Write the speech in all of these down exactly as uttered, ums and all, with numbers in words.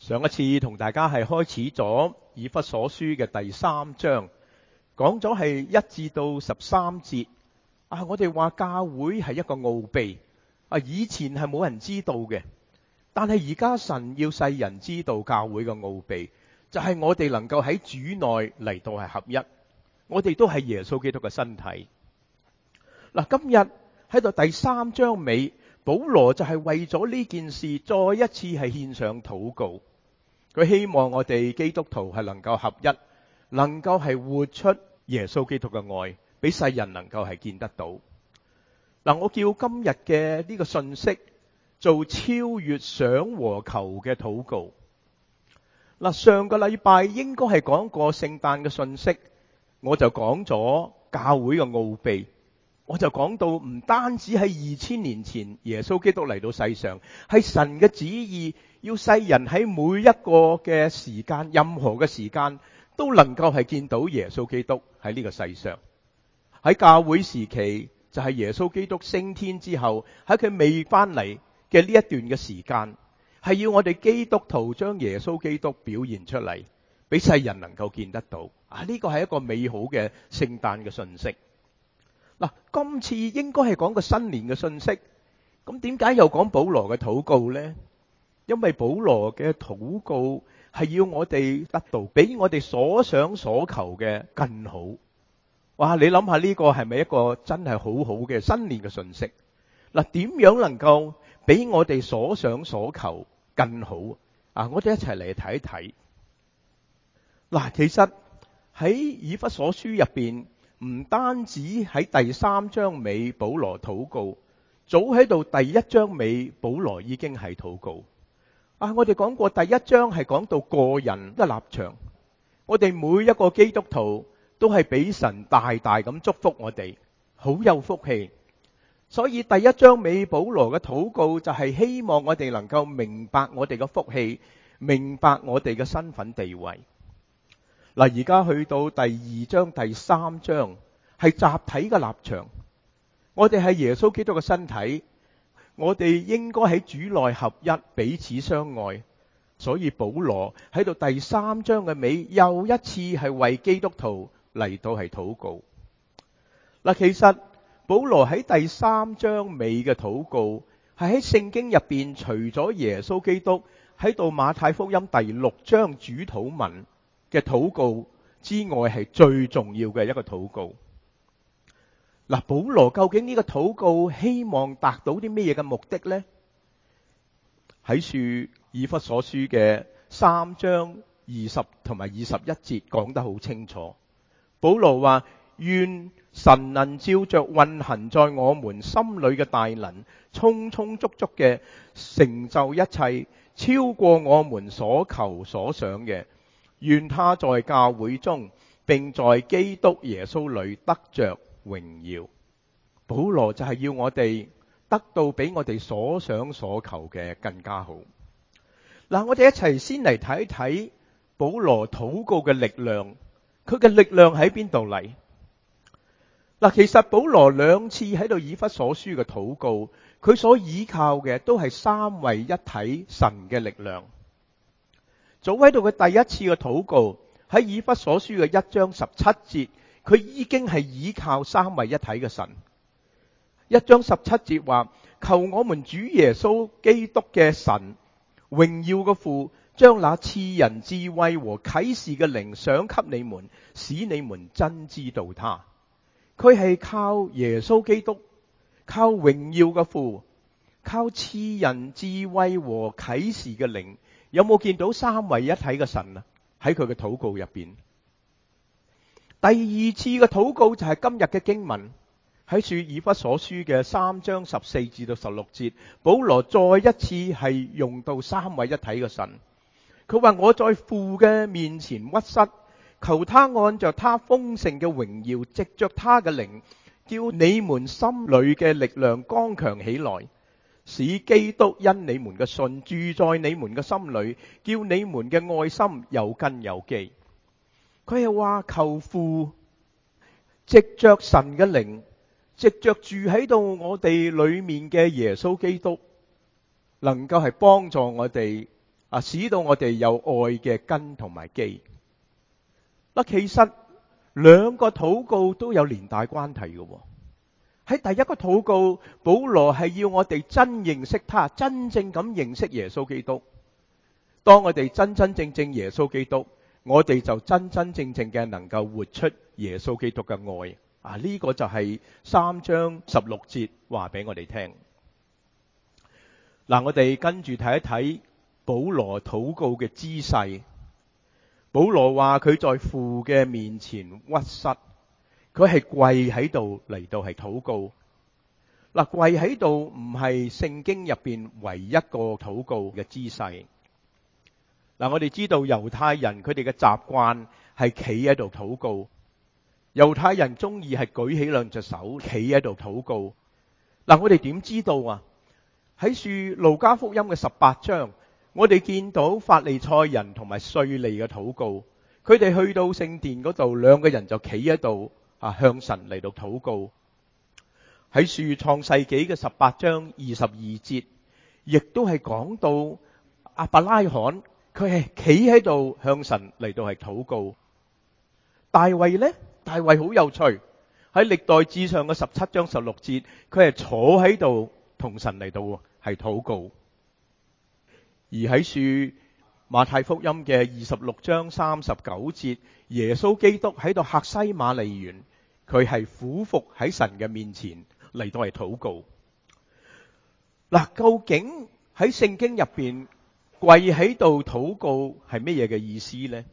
上一次同大家係開始咗以弗所書嘅第三章，講咗係一至到十三節。啊，我哋話教會係一個奧秘，啊，以前係冇人知道嘅，但係而家神要世人知道教會嘅奧秘，就係我哋能夠喺主內嚟到係合一，我哋都係耶穌基督嘅身體。嗱，今日喺度第三章尾，保羅就係為咗呢件事再一次係獻上禱告。佢希望我哋基督徒係能夠合一，能夠係活出耶穌基督嘅愛，俾世人能夠係見得到。嗱，我叫今日嘅呢個信息做超越想和求嘅禱告。嗱，上個禮拜應該係講過聖誕嘅信息，我就講咗教會嘅奧秘。我就講到唔單止喺二千年前耶穌基督嚟到世上，係神嘅旨意，要世人喺每一個嘅時間，任何嘅時間都能夠係見到耶穌基督喺呢個世上。喺教會時期就係耶穌基督升天之後，喺佢未翻嚟嘅呢一段嘅時間，係要我哋基督徒將耶穌基督表現出嚟，俾世人能夠見得到。啊，呢個係一個美好嘅聖誕嘅信息。嗱，今次應該係講個新年嘅信息，咁點解又講保羅嘅禱告呢？因為保羅嘅禱告係要我哋得到比我哋所想所求嘅更好。哇！你諗下呢個係咪一個真係好好嘅新年嘅信息？嗱，點樣能夠比我哋所想所求更好啊？我哋一齊嚟睇一睇。嗱，其實喺以弗所書入邊，唔單止喺第三章尾保羅禱告，早喺度第一章尾保羅已經係禱告。啊，我哋講過第一章係講到個人嘅立場，我哋每一個基督徒都係俾神大大咁祝福我哋，好有福氣。所以第一章尾保羅嘅禱告就係希望我哋能夠明白我哋嘅福氣，明白我哋嘅身份地位。嗱，而家去到第二章、第三章係集體嘅立場，我哋係耶穌基督嘅身體，我哋應該喺主內合一，彼此相愛。所以保羅喺度第三章嘅尾又一次係為基督徒嚟到係禱告。嗱，其實保羅喺第三章尾嘅禱告係喺聖經入邊，除咗耶穌基督喺度馬太福音第六章主禱文嘅禱告之外，係最重要嘅一個禱告。嗱，保羅究竟呢個禱告希望達到啲咩嘢嘅目的呢？喺書以弗所書嘅三章二十同埋二十一節講得好清楚。保羅話：願神能照着運行在我們心裏嘅大能，充充足足嘅成就一切，超過我們所求所想嘅。願他在教會中，並在基督耶穌裏得着榮耀。保羅就係要我哋得到比我哋所想所求嘅更加好。嗱，我哋一齊先嚟睇一睇保羅禱告嘅力量，佢嘅力量喺邊度嚟？嗱，其實保羅兩次喺度以弗所書嘅禱告，佢所依靠嘅都係三位一體神嘅力量。早喺度嘅第一次嘅禱告喺以弗所書嘅一章十七節，佢已經係依靠三位一體嘅神。一章十七節話：求我們主耶穌基督嘅神，榮耀嘅父，將那賜人智慧和啟示嘅靈賞給你們，使你們真知道他。佢係靠耶穌基督，靠榮耀嘅父，靠賜人智慧和啟示嘅靈。有冇見到三位一體嘅神啊？喺佢嘅禱告入邊，第二次嘅禱告就係今日嘅經文，喺書以弗所書嘅三章十四至到十六節，保羅再一次係用到三位一體嘅神。佢話：我在父嘅面前屈膝，求他按着他豐盛嘅榮耀，藉着他嘅靈，叫你們心裏嘅力量剛強起來，使基督因你們嘅信住在你們嘅心裏，叫你們嘅愛心有根有基。佢係話求父藉着神嘅靈，藉着住喺度我哋裏面嘅耶穌基督，能夠係幫助我哋啊，使到我哋有愛嘅根同埋基。嗱，其實兩個禱告都有連帶關係嘅。喺第一個禱告，保羅係要我哋真認識他，真正咁認識耶穌基督。當我哋真真正正耶穌基督，我哋就真真正正嘅能夠活出耶穌基督嘅愛。啊，呢個就係三章十六節話俾我哋聽。嗱，我哋跟住睇一睇保羅禱告嘅姿勢。保羅話佢在父嘅面前屈膝，佢係跪喺度嚟到係禱告。嗱，跪喺度唔係聖經入邊唯一個禱告嘅姿勢。嗱，我哋知道猶太人佢哋嘅習慣係企喺度禱告。猶太人中意係舉起兩隻手，企喺度禱告。嗱，我哋點知道啊？喺書路加福音嘅十八章，我哋見到法利賽人同埋稅吏嘅禱告。佢哋去到聖殿嗰度，兩個人就企喺度啊，向神嚟到禱告。喺書創世紀嘅十八章二十二節，亦都係講到亞伯拉罕，佢係企喺度向神嚟到係禱告。大衛呢？大衛好有趣，喺歷代志上嘅十七章十六節，佢係坐喺度同神嚟到係禱告。而喺書馬太福音嘅二十六章三十九節，耶穌基督喺度客西馬尼園，佢係俯伏喺神嘅面前嚟到係禱告。嗱，究竟喺聖經入邊跪喺度禱告係乜嘢嘅意思呢？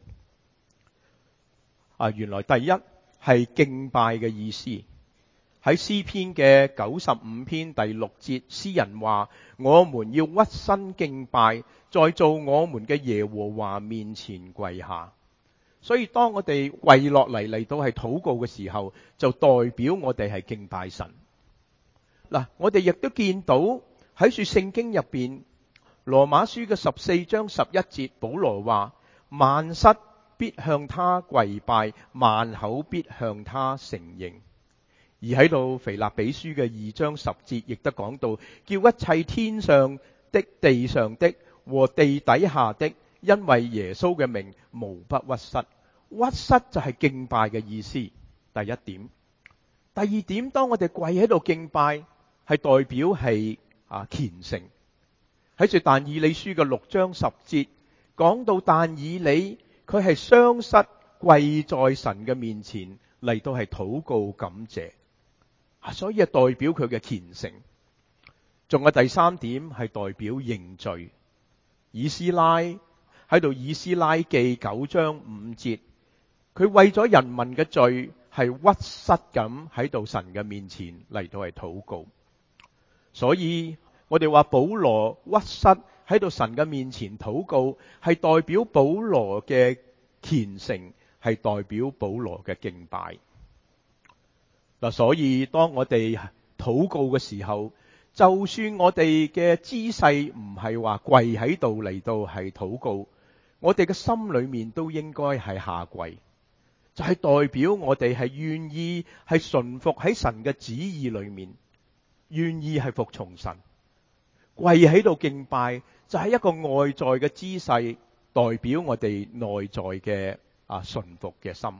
啊，原來第一係敬拜嘅意思。喺詩篇嘅九十五篇第六節，詩人話：我們要屈身敬拜，在造我們嘅耶和華面前跪下。所以當我哋跪落嚟嚟到係禱告嘅時候，就代表我哋係敬拜神。嗱，我哋亦都見到喺書聖經入邊，羅馬書嘅十四章十一節，保羅話：萬膝必向他跪拜，萬口必向他承認。而喺度腓立比書嘅二章十節，亦都講到，叫一切天上的、地上的和地底下的，因為耶穌嘅名，無不屈膝。屈膝就係敬拜嘅意思。第一點。第二點，當我哋跪喺度敬拜，係代表係啊虔誠。喺住但以理書嘅六章十節，講到但以理佢係雙膝跪在神嘅面前嚟到係禱告感謝。所以係代表佢嘅虔誠。仲有第三點係代表認罪。以斯拉喺度，以斯拉記九章五節，佢為咗人民嘅罪係屈膝咁喺度神嘅面前嚟到係禱告。所以我哋話保羅屈膝喺度神嘅面前禱告，係代表保羅嘅虔誠，係代表保羅嘅敬拜。嗱，所以當我哋禱告嘅時候，就算我哋嘅姿勢唔係話跪喺度嚟到係禱告，我哋嘅心裏面都應該係下跪，就係代表我哋係願意係順服喺神嘅旨意裏面，願意係服從神。跪喺度敬拜就係一個外在嘅姿勢，代表我哋內在嘅啊順服嘅心。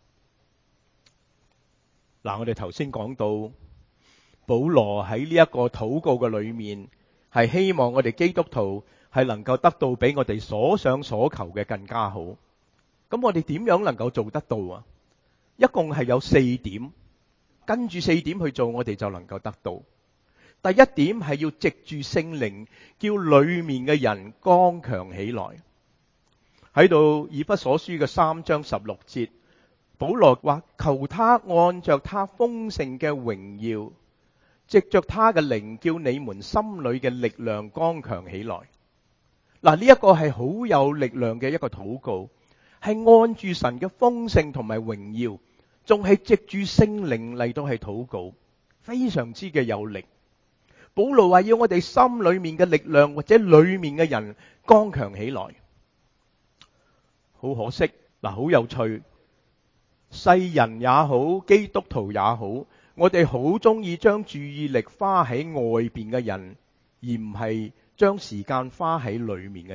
嗱，我哋頭先講到保羅喺呢一個禱告嘅裏面，係希望我哋基督徒係能夠得到比我哋所想所求嘅更加好。咁我哋點樣能夠做得到啊？一共係有四點，跟住四點去做，我哋就能夠得到。第一點係要藉住聖靈，叫裏面嘅人剛強起來。喺度以弗所書嘅三章十六節，保羅話：求他按着他豐盛嘅榮耀，藉着他嘅靈，叫你們心裏嘅力量剛強起來。嗱，呢一個係好有力量嘅一個禱告，係按住神嘅豐盛同埋榮耀，仲係藉住聖靈嚟到係禱告，非常之嘅有力。保羅話要我哋心裏面嘅力量或者裏面嘅人剛強起來。好可惜，嗱，好有趣。世人也好，基督徒也好，我哋好中意將注意力花喺外邊嘅人，而唔係將時間花喺裏面嘅人。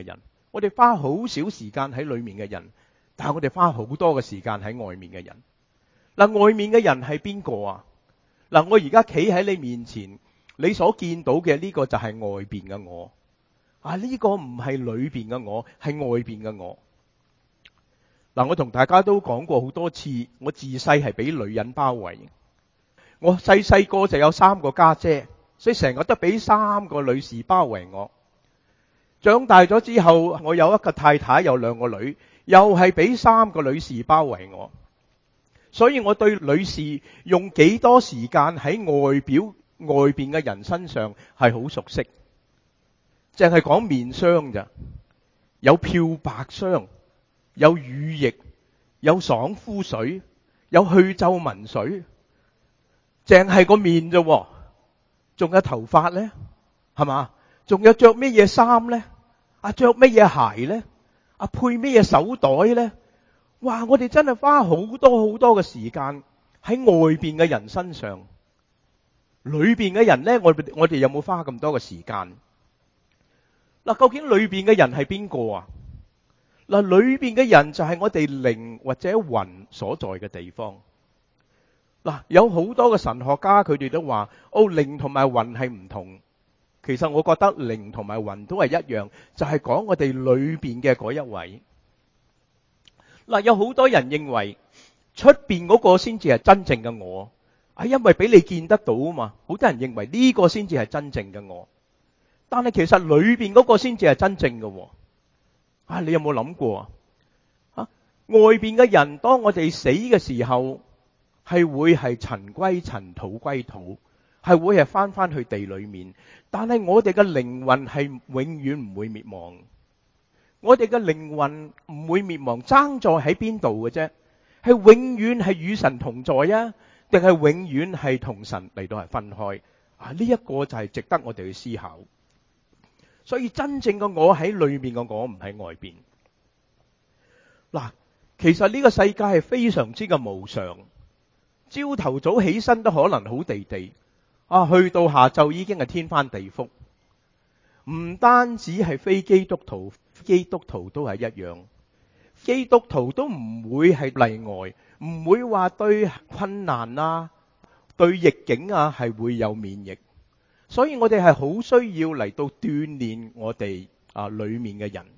我哋花好少時間喺裏面嘅人，但係我哋花好多嘅時間喺外面嘅人。嗱，外面嘅人係邊個啊？嗱，我而家企喺你面前，你所見到嘅呢個就係外邊嘅我。啊，呢個唔係裏邊嘅我，係外邊嘅我。嗱，我同大家都講過好多次，我自細係俾女人包圍。我細細個就有三個家姐，所以成日都俾三個女士包圍我。長大咗之後，我有一個太太，有兩個女，又係俾三個女士包圍我。所以我對女士用幾多時間喺外表外邊嘅人身上係好熟悉。淨係講面霜咋，有漂白霜，有乳液，有爽膚水，有去皺紋水，淨係個面啫，仲有頭髮咧，係嘛？仲有着咩嘢衫咧？啊，着咩嘢鞋咧？啊，配咩嘢手袋咧？哇！我哋真係花好多好多嘅時間喺外邊嘅人身上，裏邊嘅人咧，我我哋有冇花咁多嘅時間？嗱，究竟裏邊嘅人係邊個啊？嗱，裏邊嘅人就係我哋靈或者魂所在嘅地方。嗱，有好多嘅神學家佢哋都話，哦，靈同埋魂係唔同。其實我覺得靈同埋魂都係一樣，就係講我哋裏邊嘅嗰一位。嗱，有好多人認為出邊嗰個先至係真正嘅我，係因為俾你見得到啊嘛。好多人認為呢個先至係真正嘅我，但係其實裏邊嗰個先至係真正嘅。啊，你有冇諗過啊？啊，外邊嘅人當我哋死嘅時候，係會係塵歸塵，土歸土，係會係翻翻去地裏面。但係我哋嘅靈魂係永遠唔會滅亡。我哋嘅靈魂唔會滅亡，爭在喺邊度嘅啫？係永遠係與神同在啊，定係永遠係同神嚟到係分開啊？呢一個就係值得我哋去思考。所以真正嘅我喺裏面嘅我，唔喺外邊。嗱，其實呢個世界係非常之嘅無常。朝頭早起身都可能好地地，啊，去到下晝已經係天翻地覆。唔單止係非基督徒，基督徒都係一樣。基督徒都唔會係例外，唔會話對困難啊、對逆境啊係會有免疫。所以我哋係好需要嚟到鍛煉我哋啊裏面嘅人。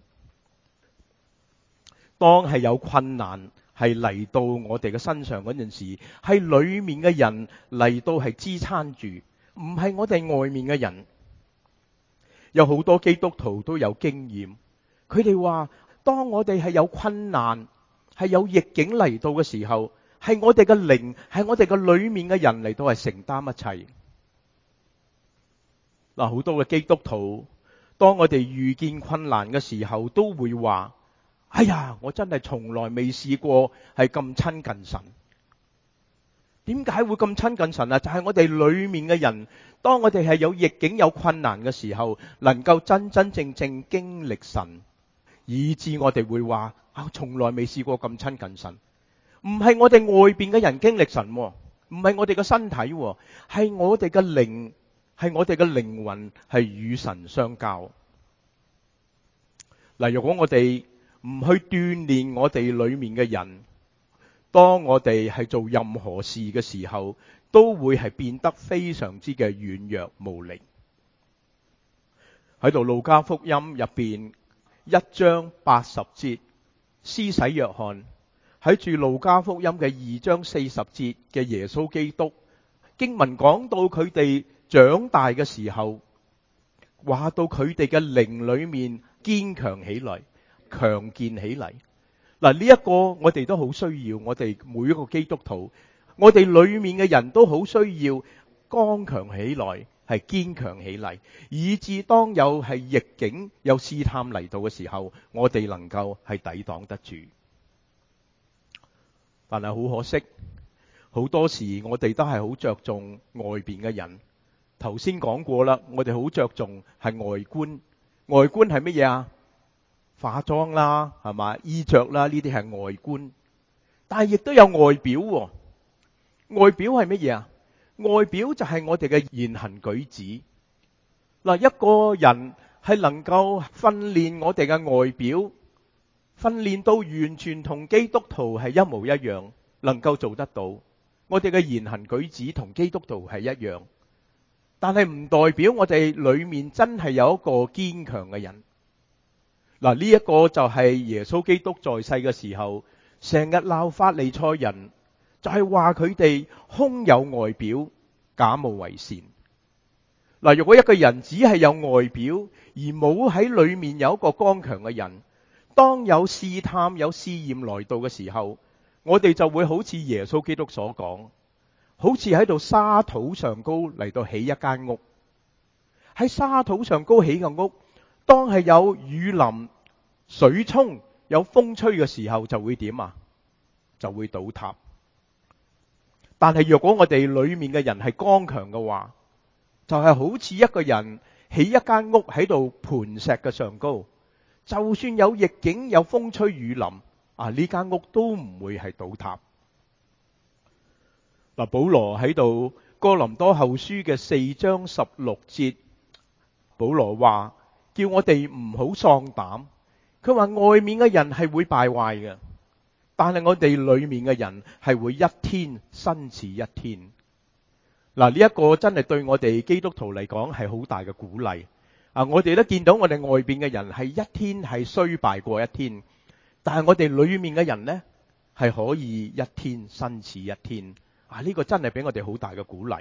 當係有困難係嚟到我哋嘅身上嗰陣時，係裏面嘅人嚟到係支撐住，唔係我哋外面嘅人。有好多基督徒都有經驗，佢哋話當我哋係有困難，係有逆境嚟到嘅時候，係我哋嘅靈，係我哋嘅裏面嘅人嚟到係承擔一切。嗱，好多嘅基督徒，當我哋遇見困難嘅時候，都會話：哎呀，我真係從來未試過係咁親近神。點解會咁親近神啊？就係我哋裏面嘅人，當我哋係有逆境、有困難嘅時候，能夠真真正正經歷神，以致我哋會話：啊，從來未試過咁親近神。唔係我哋外邊嘅人經歷神，唔係我哋嘅身體，係我哋嘅靈。係我哋嘅靈魂係與神相交。嗱，如果我哋唔去鍛煉我哋裏面嘅人，當我哋係做任何事嘅時候，都會係變得非常之嘅軟弱無力。喺度路加福音入邊一章八十節，施洗約翰喺住路加福音嘅二章四十節嘅耶穌基督經文講到佢哋長大嘅時候，話到佢哋嘅靈裏面堅強起嚟，強健起嚟。嗱，呢一個我哋都好需要，我哋每一個基督徒，我哋裏面嘅人都好需要剛強起來，係堅強起嚟，以致當有係逆境、有試探嚟到嘅時候，我哋能夠係抵擋得住。但係好可惜，好多時我哋都係好着重外邊嘅人。頭先講過啦，我哋好着重係外觀，外觀係乜嘢啊？化妝啦，係嘛？衣着啦，呢啲係外觀。但係亦都有外表喎。外表係乜嘢啊？外表就係我哋嘅言行舉止。嗱，一個人係能夠訓練我哋嘅外表，訓練到完全同基督徒係一模一樣，能夠做得到。我哋嘅言行舉止同基督徒係一樣，但係唔代表我哋裏面真係有一個堅強嘅人。嗱，呢一個就係耶穌基督在世嘅時候，成日鬧法利賽人，就係話佢哋空有外表，假冒為善。嗱，如果一個人只係有外表，而冇喺裏面有一個剛強嘅人，當有試探、有試驗來到嘅時候，我哋就會好似耶穌基督所講，好似喺度沙土上高嚟到起一間屋。喺沙土上高起嘅屋，當係有雨淋、水沖、有風吹嘅時候，就會點啊？就會倒塌。但係若果我哋裏面嘅人係剛強嘅話，就係好似一個人起一間屋喺度磐石嘅上高，就算有逆境、有風吹雨淋，啊呢間屋都唔會係倒塌。嗱，保羅喺度哥林多後書嘅四章十六節，保羅話叫我哋唔好喪膽。佢話外面嘅人係會敗壞嘅，但係我哋裏面嘅人係會一天新似一天。嗱，呢一個真係對我哋基督徒嚟講係好大嘅鼓勵。啊，我哋都見到我哋外邊嘅人係一天係衰敗過一天，但係我哋裏面嘅人呢，係可以一天新似一天。啊，呢個真係俾我哋好大嘅鼓勵。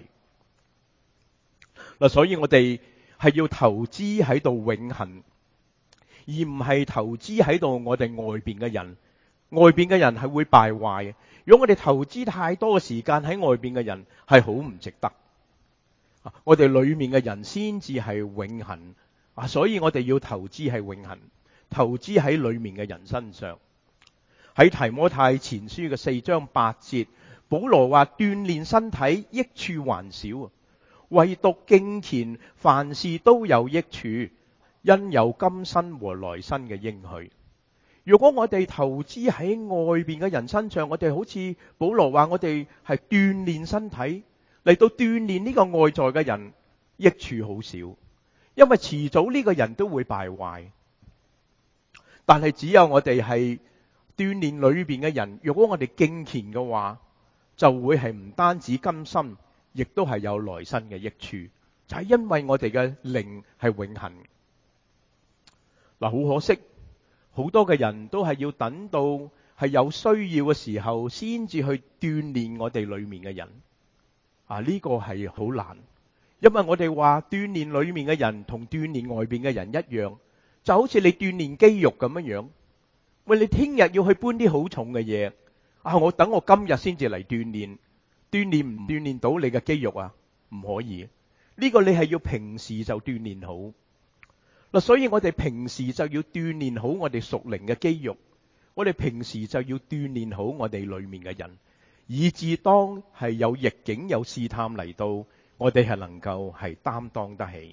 嗱，所以我哋係要投資喺度永恆，而唔係投資喺度我哋外邊嘅人。外邊嘅人係會敗壞。如果我哋投資太多嘅時間喺外邊嘅人，係好唔值得。我哋裏面嘅人先至係永恆啊！所以我哋要投資係永恆，投資喺裏面嘅人身上。喺提摩太前書嘅四章八節，保羅話鍛煉身體益處還少，唯獨敬虔，凡事都有益處，因有今生和來生嘅應許。如果我哋投資喺外邊嘅人身上，我哋好似保羅話，我哋係鍛煉身體。嚟到鍛煉呢個外在嘅人，益處好少，因為遲早呢個人都會敗壞。但係只有我哋係鍛煉裏邊嘅人，如果我哋敬虔嘅話，就會係唔單止今生，亦都係有來生嘅益處。就係因為我哋嘅靈係永恆。嗱，好可惜，好多嘅人都係要等到係有需要嘅時候，先至去鍛煉我哋裏面嘅人。啊！呢個係好難，因為我哋話鍛煉裏面嘅人同鍛煉外邊嘅人一樣，就好似你鍛煉肌肉咁樣樣。喂，你聽日要去搬啲好重嘅嘢，啊！我等我今日先至嚟鍛煉，鍛煉唔鍛煉到你嘅肌肉啊？唔可以。呢個你係要平時就鍛煉好。嗱，所以我哋平時就要鍛煉好我哋屬靈嘅肌肉，我哋平時就要鍛煉好我哋裏面嘅人。以至當係有逆境有試探嚟到，我哋係能夠係擔當得起。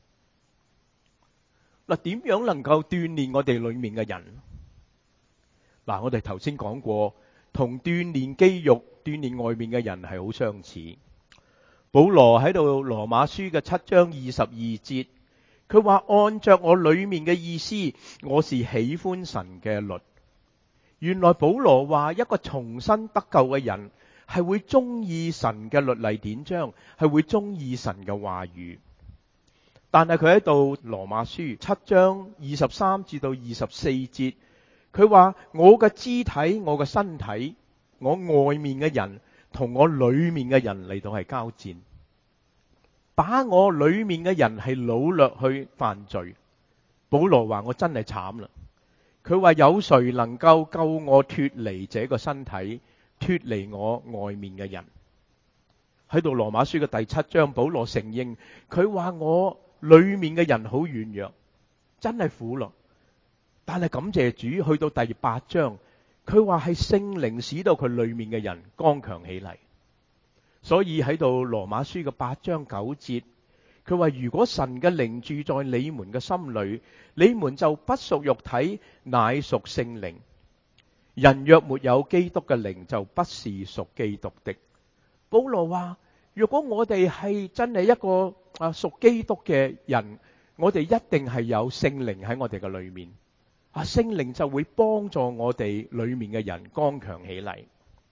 嗱，點樣能夠鍛煉我哋裏面嘅人？嗱，我哋頭先講過，同鍛煉肌肉、鍛煉外面嘅人係好相似。保羅喺度羅馬書嘅七章二十二節，佢話按着我裏面嘅意思，我是喜歡神嘅律。原來保羅話一個重生得救嘅人係會中意神嘅律例典章，係會中意神嘅話語。但係佢喺度羅馬書七章二十三至到二十四節，佢話我嘅肢體、我嘅身體、我外面嘅人同我裏面嘅人嚟到係交戰，把我裏面嘅人係擄掠去犯罪。保羅話我真係慘啦。佢話有誰能夠救我脫離這個身體，脫離我外面嘅人？喺度羅馬書嘅第七章，保羅承認佢話我裏面嘅人好軟弱，真係苦咯。但係感謝主，去到第八章，佢話係聖靈使到佢裏面嘅人剛強起嚟。所以喺度羅馬書嘅八章九節，佢話如果神嘅靈住在你們嘅心裏，你們就不屬肉體，乃屬聖靈。人若沒有基督嘅靈，就不是屬基督的。保羅話，如果我哋係真係一個啊屬基督嘅人， 我哋一定係有聖靈喺我哋嘅裏面，啊，聖靈就會幫助我哋裏面嘅人剛強起嚟。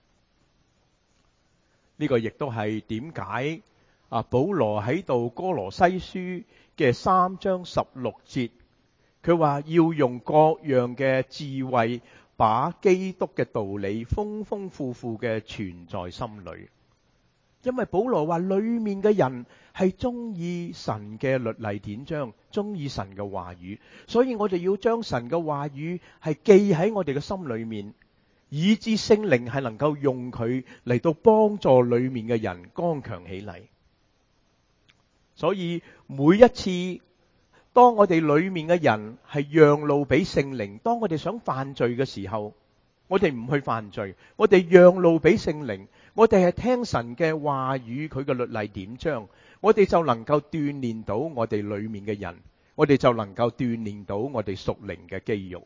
呢個亦都係點解啊保羅喺度哥羅西書嘅三章十六節，佢話要用各樣嘅智慧，把基督嘅道理豐豐富富嘅存在心裏。因為保羅話裏面嘅人係中意神嘅律例典章，中意神嘅話語，所以我哋要將神嘅話語係記喺我哋嘅心裏面，以致聖靈係能夠用佢嚟到幫助裏面嘅人剛強起嚟。所以每一次當我哋裏面嘅人係讓路俾聖靈，當我哋想犯罪嘅時候，我哋唔去犯罪，我哋讓路俾聖靈，我哋係聽神嘅話語，佢嘅律例典章，我哋就能夠鍛煉到我哋裏面嘅人，我哋就能夠鍛煉到我哋屬靈嘅肌肉。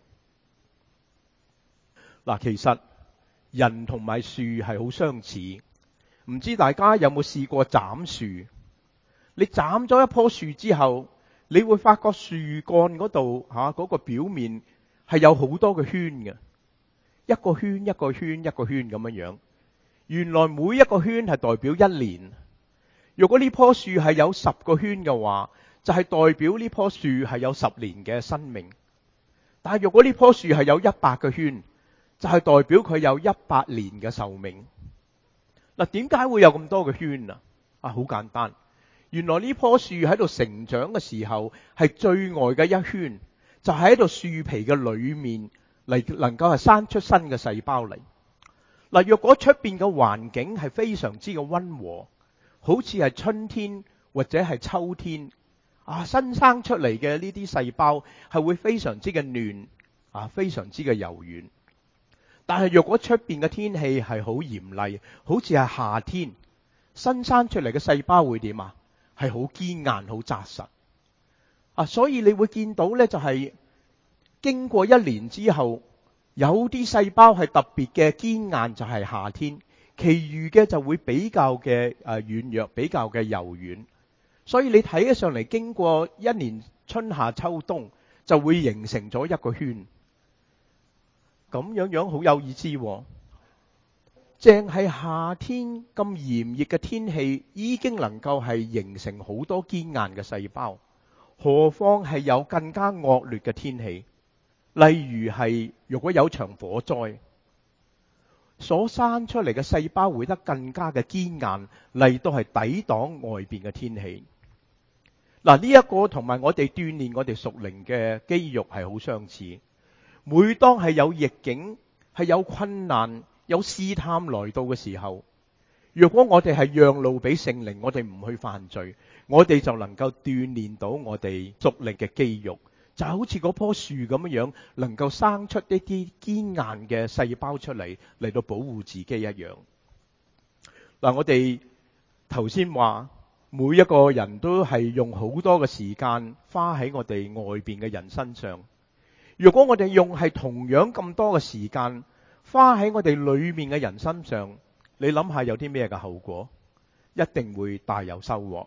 嗱，其實人同埋樹係好相似，唔知大家有冇試過斬樹？你斬咗一棵樹之後，你會發覺樹幹嗰度吓嗰個表面係有好多嘅圈嘅，一個圈一個圈一個圈咁樣樣。原來每一個圈係代表一年。如果呢棵樹係有十個圈嘅話，就係代表呢棵樹係有十年嘅生命。但係如果呢棵樹係有一百個圈，就係代表佢有一百年嘅壽命。嗱，點解會有咁多嘅圈啊？啊，好簡單。原來呢棵樹喺度成長嘅時候，係最外嘅一圈，就係喺度樹皮嘅裏面嚟，能夠係生出新嘅細胞嚟。嗱，若果出邊嘅環境係非常之嘅溫和，好似係春天或者係秋天，啊，新生出嚟嘅呢啲細胞係會非常之嘅嫩，啊，非常之嘅柔軟。但係若果出邊嘅天氣係好嚴厲，好似係夏天，新生出嚟嘅細胞會點啊？係好堅硬、好紮實啊！所以你會見到呢，就係經過一年之後，有啲細胞係特別嘅堅硬，就係夏天；其餘嘅就會比較嘅誒軟弱，比較嘅柔軟。所以你睇起上嚟，經過一年春夏秋冬，就會形成咗一個圈。咁樣樣好有意思喎。淨係夏天咁炎熱嘅天氣，已經能夠係形成好多堅硬嘅細胞，何況係有更加惡劣嘅天氣，例如係如果有場火災，所生出嚟嘅細胞會得更加嘅堅硬，嚟到係抵擋外邊嘅天氣。嗱，呢一個同埋我哋鍛煉我哋屬靈嘅肌肉係好相似。每當係有逆境，係有困難，有試探來到嘅時候，如果我哋係讓路俾聖靈，我哋唔去犯罪，我哋就能夠鍛煉到我哋屬靈嘅肌肉，就好似嗰棵樹咁樣，能夠生出一啲堅硬嘅細胞出嚟，嚟到保護自己一樣。嗱，我哋頭先話每一個人都係用好多嘅時間花喺我哋外邊嘅人身上。如果我哋用係同樣咁多嘅時間花喺我哋裏面嘅人身上，你諗下有啲咩嘅後果？一定會大有收穫。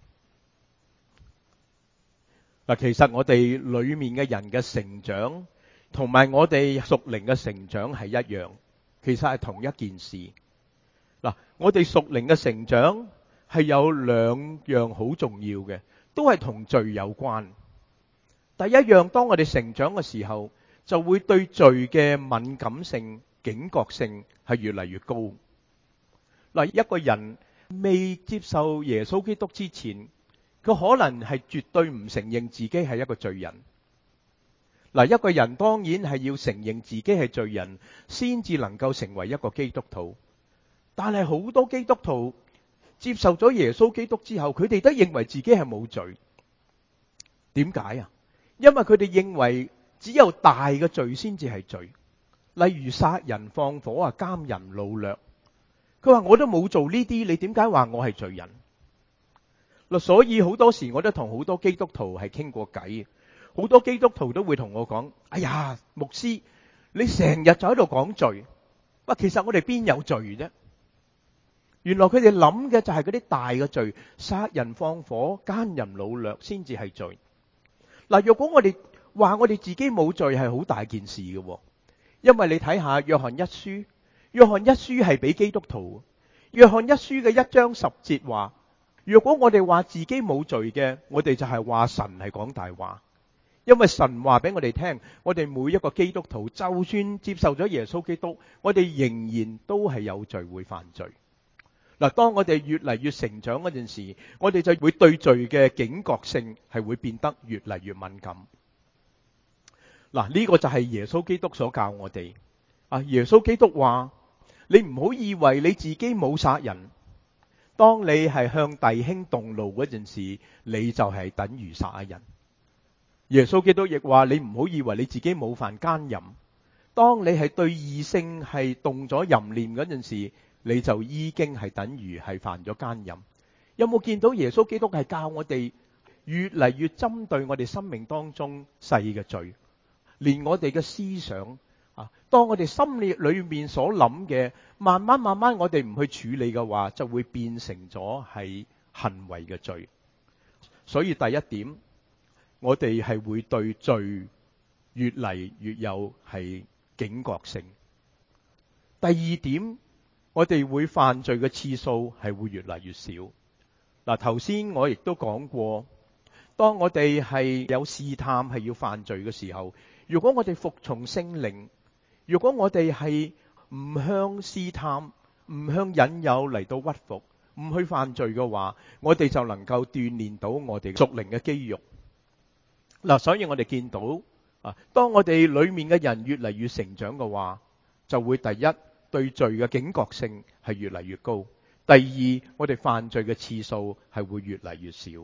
嗱，其實我哋裏面嘅人嘅成長，同埋我哋屬靈嘅成長係一樣，其實係同一件事。嗱，我哋屬靈嘅成長係有兩樣好重要嘅，都係同罪有關。第一樣，當我哋成長嘅時候，就會對罪嘅敏感性、警覺性係越嚟越高。嗱，一個人未接受耶穌基督之前，佢可能係絕對唔承認自己係一個罪人。嗱，一個人當然係要承認自己係罪人，先至能夠成為一個基督徒。但係好多基督徒接受咗耶穌基督之後，佢哋都認為自己係冇罪。點解啊？因為佢哋認為只有大嘅罪先至係罪，例如殺人放火啊、奸淫擄掠。佢話我都冇做呢啲，你點解話我係罪人？嗱，所以好多時我都同好多基督徒係傾過偈，好多基督徒都會同我講：哎呀，牧師，你成日就喺度講罪，哇！其實我哋邊有罪啫？原來佢哋諗嘅就係嗰啲大嘅罪，殺人放火、奸淫擄掠先至係罪。 嗱，若果我哋話我哋自己冇罪係好大件事嘅，因為你睇下約翰一書，約翰一書係俾基督徒，約翰一書嘅一章十節話，若果我哋話自己冇罪嘅，我哋就係話神係講大話。因為神話俾我哋聽，我哋每一個基督徒就算接受咗耶穌基督，我哋仍然都係有罪會犯罪。嗱，當我哋越嚟越成長嗰陣時，我哋就會對罪嘅警覺性係會變得越嚟越敏感。嗱，呢個就係耶穌基督所教我哋。啊，耶穌基督話：你唔好以為你自己冇殺人，當你係向弟兄動怒嗰陣時，你就係等於殺人。耶穌基督亦話：你唔好以為你自己冇犯奸淫，當你係對異性係動咗淫念嗰陣時，你就已經係等於係犯咗奸淫。有冇見到耶穌基督係教我哋越嚟越針對我哋生命當中細嘅罪，連我哋嘅思想啊，當我哋心裏裏面所諗嘅，慢慢慢慢我哋唔去處理嘅話，就會變成咗係行為嘅罪。所以第一點，我哋係會對罪越嚟越有係警覺性。第二點，我哋會犯罪嘅次數係會越嚟越少。嗱，頭先我亦都講過，當我哋係有試探係要犯罪嘅時候，如果我哋服從聖靈，如果我哋係唔向試探、唔向引誘嚟到屈服，唔去犯罪嘅話，我哋就能夠鍛煉到我哋屬靈嘅肌肉。嗱，所以我哋見到啊，當我哋裏面嘅人越嚟越成長嘅話，就會第一，對罪嘅警覺性係越嚟越高；第二，我哋犯罪嘅次數係會越嚟越少。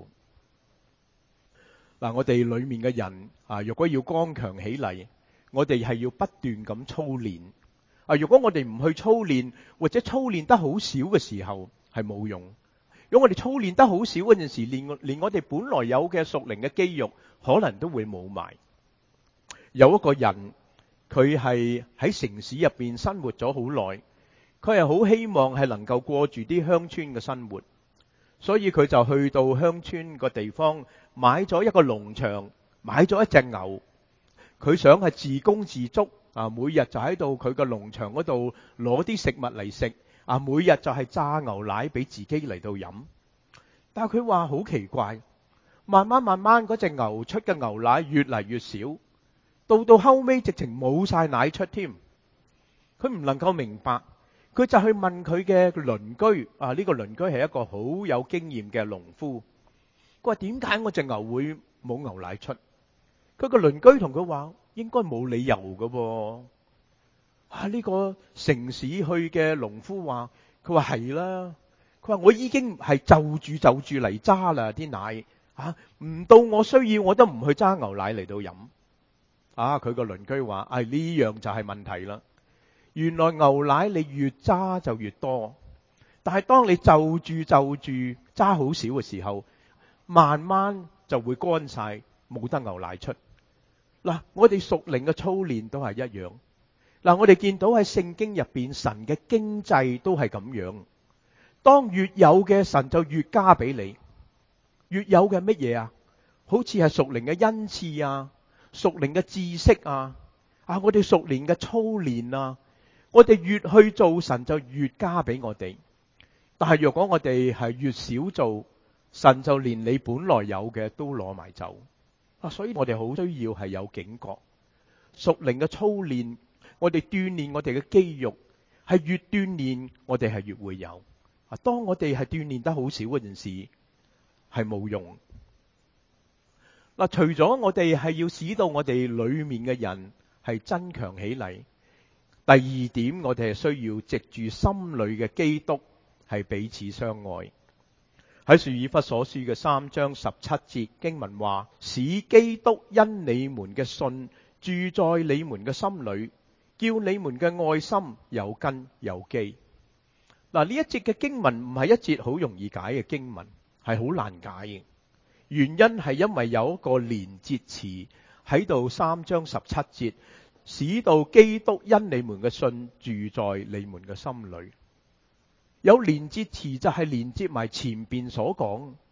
嗱，我哋裏面嘅人啊，如果要剛強起嚟，我哋係要不斷咁操練。啊，如果我哋唔去操練，或者操練得好少嘅時候，係冇用。如果我哋操練得好少嗰陣時，連連我哋本來有嘅屬靈嘅肌肉，可能都會冇埋。有一個人，佢係喺城市入邊生活咗好耐，佢係好希望係能夠過住啲鄉村嘅生活，所以佢就去到鄉村個地方買咗一個農場，買咗一隻牛，佢想係自供自足啊，每日就喺度佢個農場嗰度攞啲食物嚟食啊，每日就係榨牛奶俾自己嚟到飲。但係佢話好奇怪，慢慢慢慢嗰隻牛出嘅牛奶越嚟越少，到到後尾直情冇晒奶出添。佢唔能夠明白，佢就去問佢嘅鄰居啊，呢個鄰居係一個好有經驗嘅農夫。佢話點解我隻牛會冇牛奶出？佢個鄰居同佢話應該冇理由㗎喎。啊，呢個城市去嘅農夫話，佢話係啦，佢話我已經係就住就住嚟揸啦啲奶，啊唔到我需要我都唔去揸牛奶嚟到飲。啊，佢個鄰居話，唉，呢樣就係問題啦。原來牛奶你越揸就越多，但係當你就住就住揸好少嘅時候，慢慢就會乾晒，冇得牛奶出。嗱，我哋屬靈嘅操練都係一樣。嗱，我哋見到喺聖經入邊，神嘅經濟都係咁樣。當越有嘅，神就越加俾你。越有嘅乜嘢啊？好似係屬靈嘅恩賜啊，屬靈嘅知識啊，啊，我哋屬靈嘅操練啊，我哋越去做，神就越加俾我哋。但係若果我哋係越少做，神就連你本來有嘅都攞埋走。啊，所以我哋好需要係有警覺，屬靈嘅操練。我哋鍛煉我哋嘅肌肉，係越鍛煉我哋係越會有。啊，當我哋係鍛煉得好少嗰陣時，係冇用。嗱，除咗我哋係要使到我哋裏面嘅人係增強起嚟，第二點我哋係需要藉住心裏嘅基督係彼此相愛。喺《以弗所書》嘅三章十七節經文話：使基督因你們嘅信住在你們嘅心裏，叫你們嘅愛心有根有基。嗱，呢一節嘅經文唔係一節好容易解嘅經文，係好難解嘅。原因係因為有一個連接詞喺度，三章十七節，使到基督因你們嘅信住在你們嘅心裏。有連接詞就係連接埋前邊所講，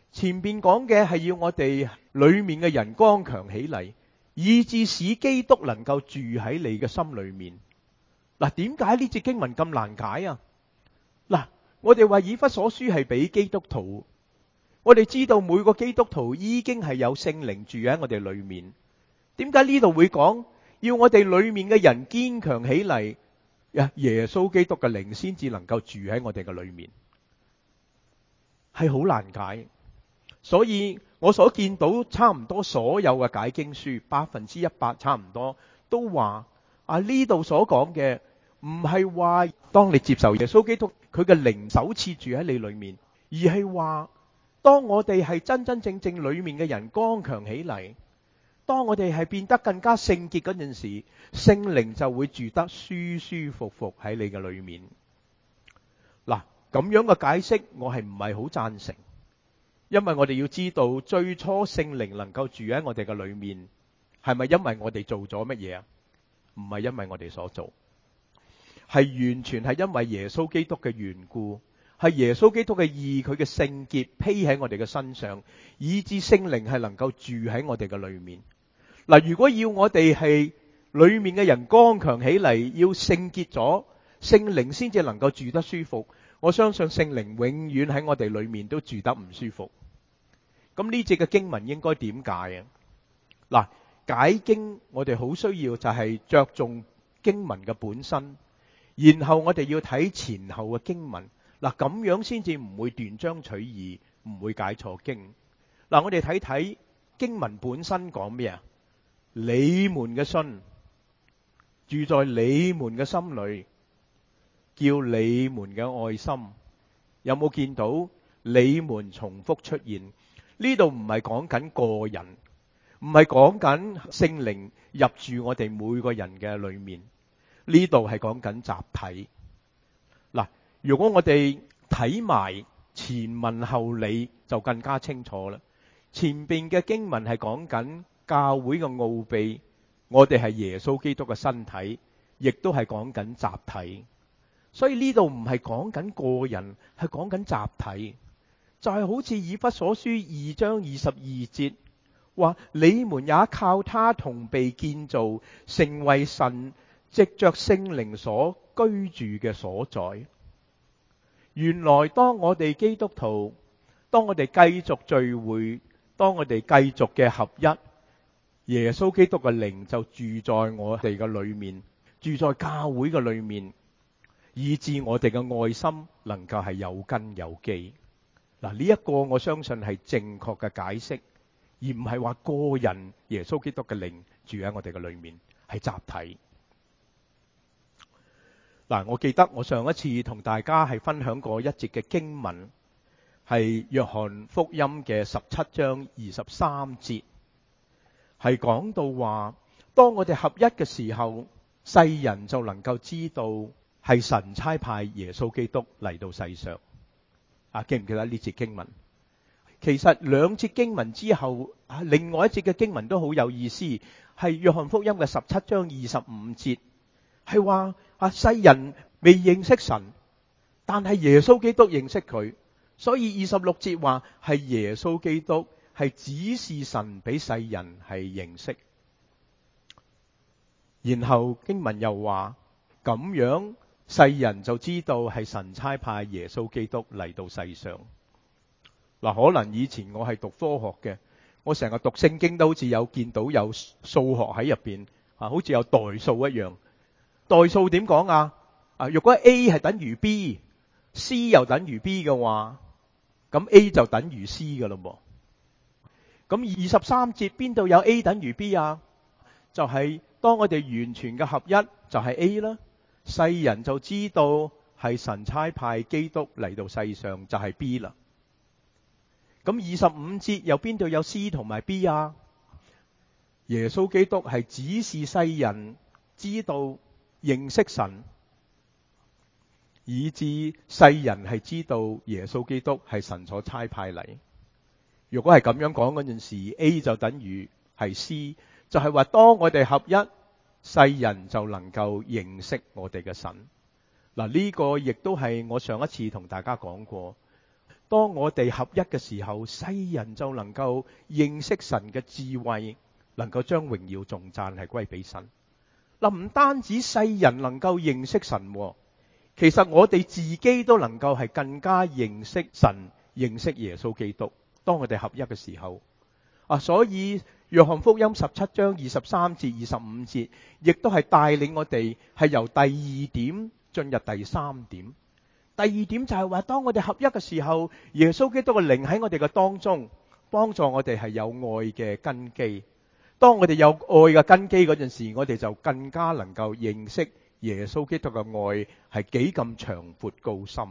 前邊講嘅係要我哋裏面嘅人剛強起嚟，以致使基督能夠住喺你嘅心裏面。嗱，點解呢節經文咁難解啊？嗱，我哋話以弗所書係俾基督徒，我哋知道每個基督徒已經係有聖靈住喺我哋裏面。點解呢度會講要我哋裏面嘅人堅強起嚟？耶穌基督嘅靈先至能夠住喺我哋嘅裏面，係好難解。所以我所見到差唔多所有嘅解經書，百分之一百差唔多都話啊，呢度所講嘅唔係話當你接受耶穌基督佢嘅靈首次住喺你裏面，而係話當我哋係真真正正裏面嘅人剛強起嚟，當我哋係變得更加聖潔嗰陣時，聖靈就會住得舒舒服服喺你嘅裏面。嗱，咁樣嘅解釋我係唔係好贊成，因為我哋要知道最初聖靈能夠住喺我哋嘅裏面，係咪因為我哋做咗乜嘢啊？唔係因為我哋所做，係完全係因為耶穌基督嘅緣故，係耶穌基督嘅義，佢嘅聖潔披喺我哋嘅身上，以致聖靈係能夠住喺我哋嘅裏面。嗱，如果要我哋係裏面嘅人剛強起嚟，要聖潔咗，聖靈先至能夠住得舒服，我相信聖靈永遠喺我哋裏面都住得唔舒服。咁呢節嘅經文應該點解啊？嗱，解經我哋好需要就係着重經文嘅本身，然後我哋要睇前後嘅經文。嗱，咁樣先至唔會斷章取義，唔會解錯經。嗱，我哋睇睇經文本身講咩啊？你們嘅信住在你們嘅心裏，叫你們嘅愛心。有冇見到你們重複出現？呢度唔係講緊個人，唔係講緊聖靈入住我哋每個人嘅裏面，呢度係講緊集體。嗱，如果我哋睇埋前文後理，就更加清楚啦。前邊嘅經文係講緊教會嘅奧秘，我哋係耶穌基督嘅身體，亦都係講緊集體。所以呢度唔係講緊個人，係講緊集體。就係好似以弗所書二章二十二節話，你們也靠他同被建造，成為神藉着聖靈所居住嘅所在。原來當我哋基督徒，當我哋繼續聚會，當我哋繼續嘅合一，耶穌基督嘅靈就住在我哋嘅裏面，住在教會嘅裏面，以致我哋嘅愛心能夠係有根有基。嗱，呢一個我相信係正確嘅解釋，而唔係話個人耶穌基督嘅靈住喺我哋嘅裏面，係集體。嗱，我記得我上一次同大家係分享過一節嘅經文，係約翰福音嘅十七章二十三節，係講到話，當我哋合一嘅時候，世人就能夠知道係神差派耶穌基督嚟到世上。啊，記唔記得呢節經文？其實兩節經文之後，另外一節嘅經文都好有意思，係約翰福音嘅十七章二十五節，係話啊，世人未認識神，但係耶穌基督認識佢，所以二十六節話係耶穌基督係指示神俾世人係認識。然後經文又話咁樣，世人就知道係神差派耶穌基督嚟到世上。嗱，可能以前我係讀科學嘅，我成日讀聖經都好似有見到有數學喺入邊啊，好似有代數一樣。代數點講啊？啊，如果 A 係等於 B，C 又等於 B 嘅話，咁 A 就等於 C 噶啦噃。咁二十三節邊度有 A 等於 B 啊？就係當我哋完全嘅合一就係 A 啦。世人就知道係神差派基督嚟到世上就係 B 啦。咁二十五節又邊度有 C 同埋 B 啊？耶穌基督係指示世人知道認識神，以致世人係知道耶穌基督係神所差派嚟。如果係咁樣講嗰陣時 ，A 就等於係 C， 就係話當我哋合一，世人就能夠認識我哋嘅神。嗱，呢個亦都係我上一次同大家講過。 當我哋合一嘅時候，世人就能夠認識神嘅智慧，能夠將榮耀頌讚係歸俾神。嗱，唔單止世人能夠認識神，其實我哋自己都能夠係更加認識神、認識耶穌基督。當我哋合一嘅時候，啊，所以約翰福音十七章二十三節、二十五節，亦都係帶領我哋係由第二點進入第三點。第二點就係話，當我哋合一嘅時候，耶穌基督嘅靈喺我哋嘅當中，幫助我哋係有愛嘅根基。當我哋有愛嘅根基嗰陣時，我哋就更加能夠認識耶穌基督嘅愛係幾咁長闊高深。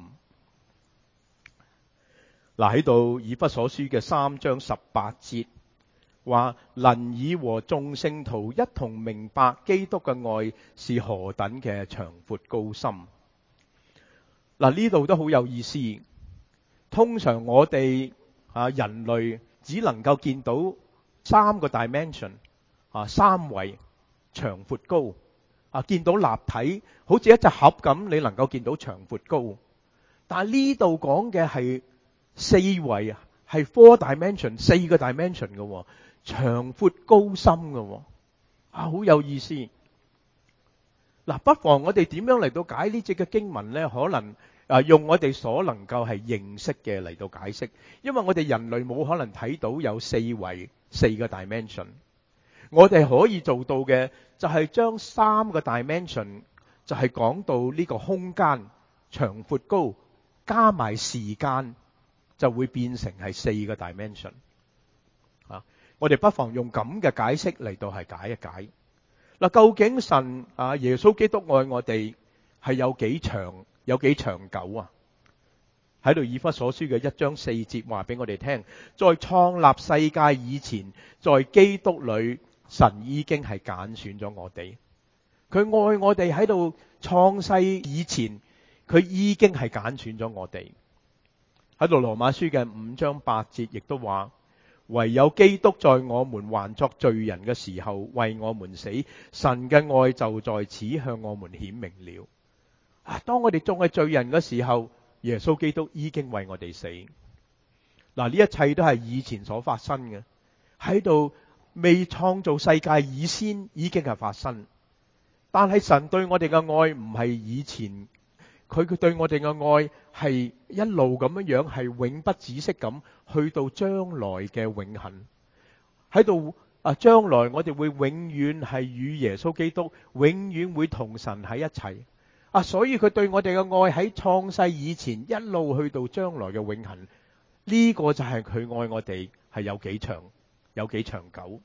嗱，喺度以弗所書嘅三章十八節話，能以和眾聖徒一同明白基督嘅愛是何等嘅長闊高深。嗱，呢度都好有意思。通常我哋啊人類只能夠見到三個 dimension 啊，三維長闊高啊，見到立體好似一隻盒咁，你能夠見到長闊高。但係呢度講嘅係四維啊，係 four dimension 四個 dimension 嘅，長闊高深嘅啊，好有意思。嗱，不妨我哋點樣嚟到解呢節嘅經文呢？可能啊，用我哋所能夠係認識嘅嚟到解釋，因為我哋人類冇可能睇到有四維四個 dimension。我哋可以做到嘅就係將三個 dimension 就係講到呢個空間長闊高加埋時間，就會變成係四個 dimension。啊，我哋不妨用咁嘅解釋嚟到係解一解。嗱，究竟神啊耶穌基督愛我哋係有幾長有幾長久啊？喺度以弗所書嘅一章四節話俾我哋聽，在創立世界以前，在基督裏神已經係揀選咗我哋。佢愛我哋喺度創世以前，佢已經係揀選咗我哋。喺度羅馬書嘅五章八節亦都話，唯有基督在我們還作罪人嘅時候為我們死，神嘅愛就在此向我們顯明了。啊，當我哋仲係罪人嘅時候，耶穌基督已經為我哋死。嗱，呢一切都係以前所發生嘅，喺度未創造世界以先已經係發生。但係神對我哋嘅愛唔係以前，佢佢對我哋嘅愛係一路咁樣樣，係永不止息咁去到將來嘅永恆。喺度啊，將來我哋會永遠係與耶穌基督，永遠會同神喺一齊。啊，所以佢對我哋嘅愛喺創世以前一路去到將來嘅永恆，呢個就係佢愛我哋係有幾長有幾長久。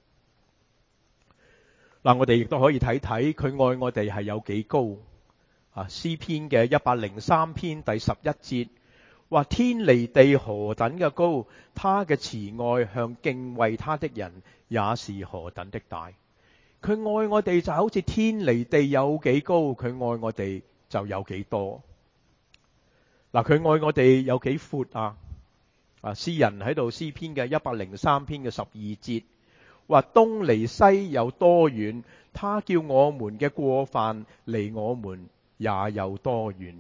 嗱，我哋亦都可以睇睇佢愛我哋係有幾高。啊，詩篇嘅一百零三篇第十一節話，天離地何等嘅高，他嘅慈愛向敬畏他的人也是何等的大。佢愛我哋就好似天離地有幾高，佢愛我哋就有幾多。嗱，佢愛我哋有幾闊啊？啊，詩人喺度詩篇嘅一百零三篇嘅十二節話，東離西有多遠，他叫我們嘅過犯離我們也有多遠。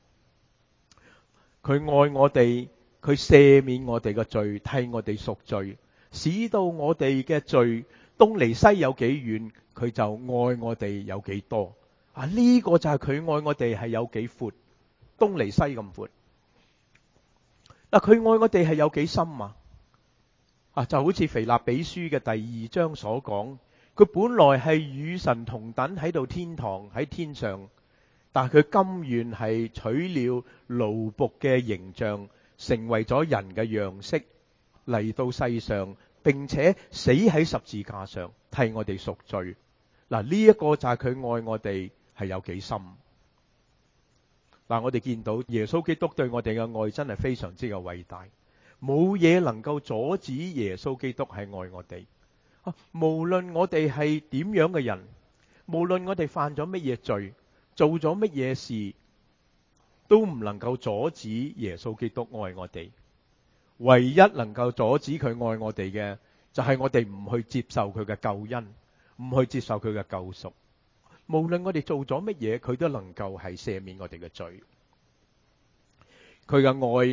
佢愛我哋，佢赦免我哋嘅罪，替我哋贖罪，使到我哋嘅罪東離西有幾遠，佢就愛我哋有幾多。啊，呢個就係佢愛我哋係有幾闊，東離西咁闊。嗱，佢愛我哋係有幾深啊？啊，就好似腓立比書嘅第二章所講，佢本來係與神同等喺度天堂喺天上，但係佢甘願係取了奴僕嘅形象，成為咗人嘅樣式嚟到世上，並且死喺十字架上替我哋贖罪。嗱，呢一個就係佢愛我哋係有幾深。嗱，我哋見到耶穌基督對我哋嘅愛真係非常之嘅偉大，冇嘢能夠阻止耶穌基督係愛我哋。啊，無論我哋係點樣嘅人，無論我哋犯咗乜嘢罪，做咗乜嘢事，都唔能夠阻止耶穌基督愛我哋。唯一能夠阻止佢愛我哋嘅，就係我哋唔去接受佢嘅救恩，唔去接受佢嘅救贖。無論我哋做咗乜嘢，佢都能夠係赦免我哋嘅罪。佢嘅愛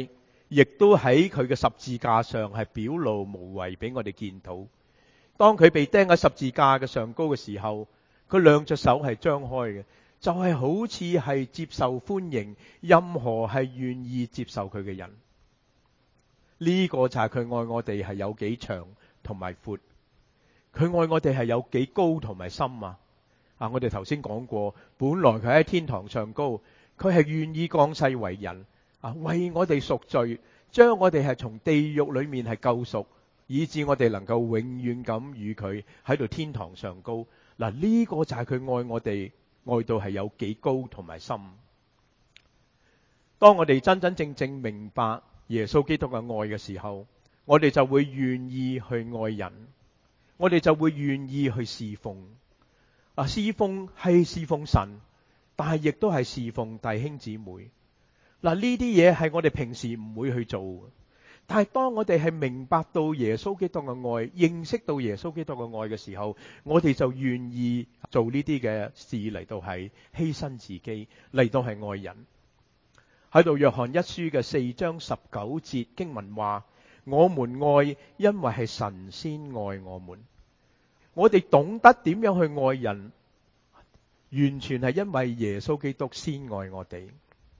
亦都喺佢嘅十字架上係表露無遺俾我哋見到。當佢被釘喺十字架嘅上高嘅時候，佢兩隻手係張開嘅，就係、是、好似係接受歡迎任何係願意接受佢嘅人。呢、這個就係佢愛我哋係有幾長同埋闊，佢愛我哋係有幾高同埋深啊！啊，我哋頭先講過，本來佢喺天堂上高，佢係願意降世為人啊，為我哋贖罪，將我哋係從地獄裏面係救贖，以致我哋能夠永遠咁與佢喺度天堂上高。嗱，呢個就係佢愛我哋愛到係有幾高同埋深。當我哋真真正正明白耶穌基督嘅愛嘅時候，我哋就會願意去愛人，我哋就會願意去侍奉。啊，侍奉係侍奉神，但係亦都係侍奉弟兄姊妹。嗱，呢啲嘢係我哋平時唔會去做嘅，但係當我哋係明白到耶穌基督嘅愛，認識到耶穌基督嘅愛嘅時候，我哋就願意做呢啲嘅事嚟到係犧牲自己，嚟到係愛人。喺度約翰一書嘅四章十九節經文話：我們愛，因為係神先愛我們。我哋懂得點樣去愛人，完全係因為耶穌基督先愛我哋。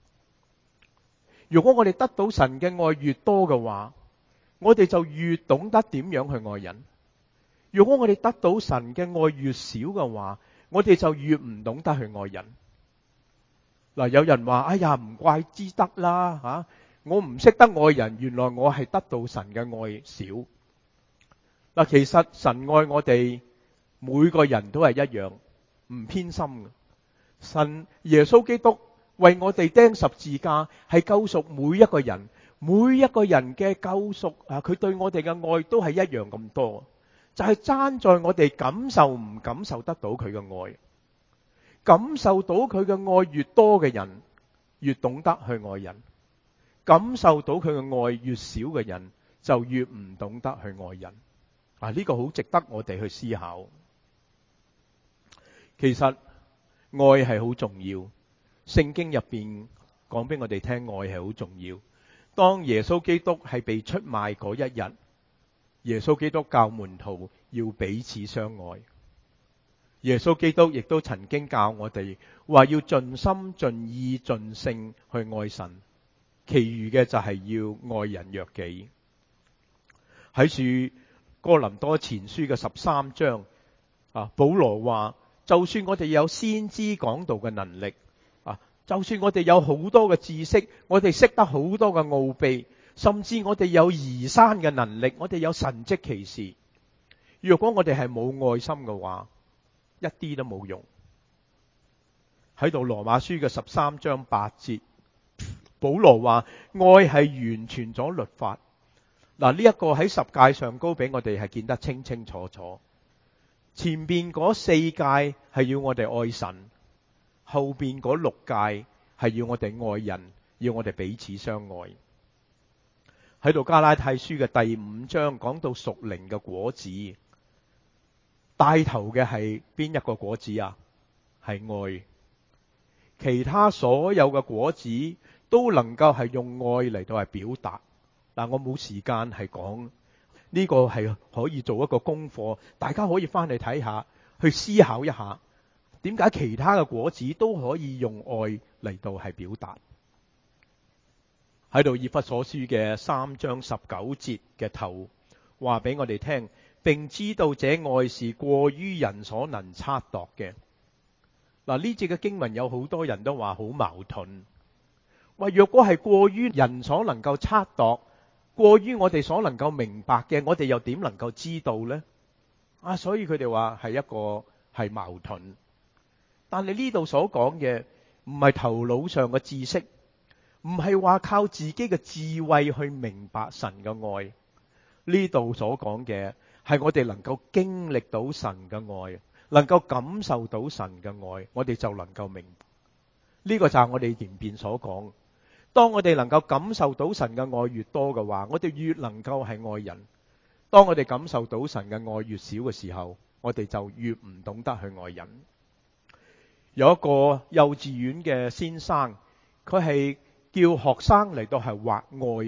如果我哋得到神嘅愛越多嘅話，我哋就越懂得點樣去愛人。如果我哋得到神嘅愛越少嘅話，我哋就越唔懂得去愛人。嗱，有人話：哎呀，唔怪之得啦，吓，我唔識得愛人，原來我係得到神嘅愛少。嗱，其實神愛我哋每個人都係一樣，唔偏心嘅。神耶穌基督為我哋釘十字架，係救贖每一個人，每一個人嘅救贖啊，佢對我哋嘅愛都係一樣咁多，就係爭在我哋感受唔感受得到佢嘅愛。感受到佢嘅愛越多嘅人，越懂得去愛人；感受到佢嘅愛越少嘅人，就越唔懂得去愛人。啊，呢個好值得我哋去思考。其實愛係好重要，聖經入邊講俾我哋聽，愛係好重要。當耶穌基督係被出賣嗰一日，耶穌基督教門徒要彼此相愛。耶穌基督亦都曾經教我哋話要盡心盡意盡性去愛神，其餘嘅就係要愛人若己。喺書哥林多前書嘅十三章啊，保羅話：就算我哋有先知講道嘅能力啊，就算我哋有好多嘅知識，我哋識得好多嘅奧秘，甚至我哋有移山嘅能力，我哋有神蹟奇事，如果我哋係冇愛心嘅話，一啲都冇用。喺度羅馬書嘅十三章八節，保羅話：愛係完全咗律法。嗱，呢一個喺十誡上高俾我哋係見得清清楚楚。前邊嗰四誡係要我哋愛神，後邊嗰六誡係要我哋愛人，要我哋彼此相愛。喺度加拉太書嘅第五章講到屬靈嘅果子。帶頭嘅係邊一個果子啊？係愛。其他所有嘅果子都能夠係用愛嚟到係表達。嗱，我冇時間係講呢個，係可以做一個功課，大家可以翻去睇下，去思考一下，點解其他嘅果子都可以用愛嚟到係表達。喺度以弗所書嘅三章十九節嘅頭話俾我哋聽，並知道這愛是過於人所能測度嘅。嗱，呢節嘅經文有好多人都話好矛盾，話若果係過於人所能夠測度，過於我哋所能夠明白嘅，我哋又點能夠知道呢？啊，所以佢哋話係一個係矛盾。但係呢度所講嘅唔係頭腦上嘅知識，唔係話靠自己嘅智慧去明白神嘅愛。呢度所講嘅係我哋能夠經歷到神嘅愛，能夠感受到神嘅愛，我哋就能夠明白。呢個就係我哋前邊所講。當我哋能夠感受到神嘅愛越多嘅話，我哋越能夠係愛人。當我哋感受到神嘅愛越少嘅時候，我哋就越唔懂得去愛人。有一個幼稚園嘅先生，佢係叫學生嚟到係畫愛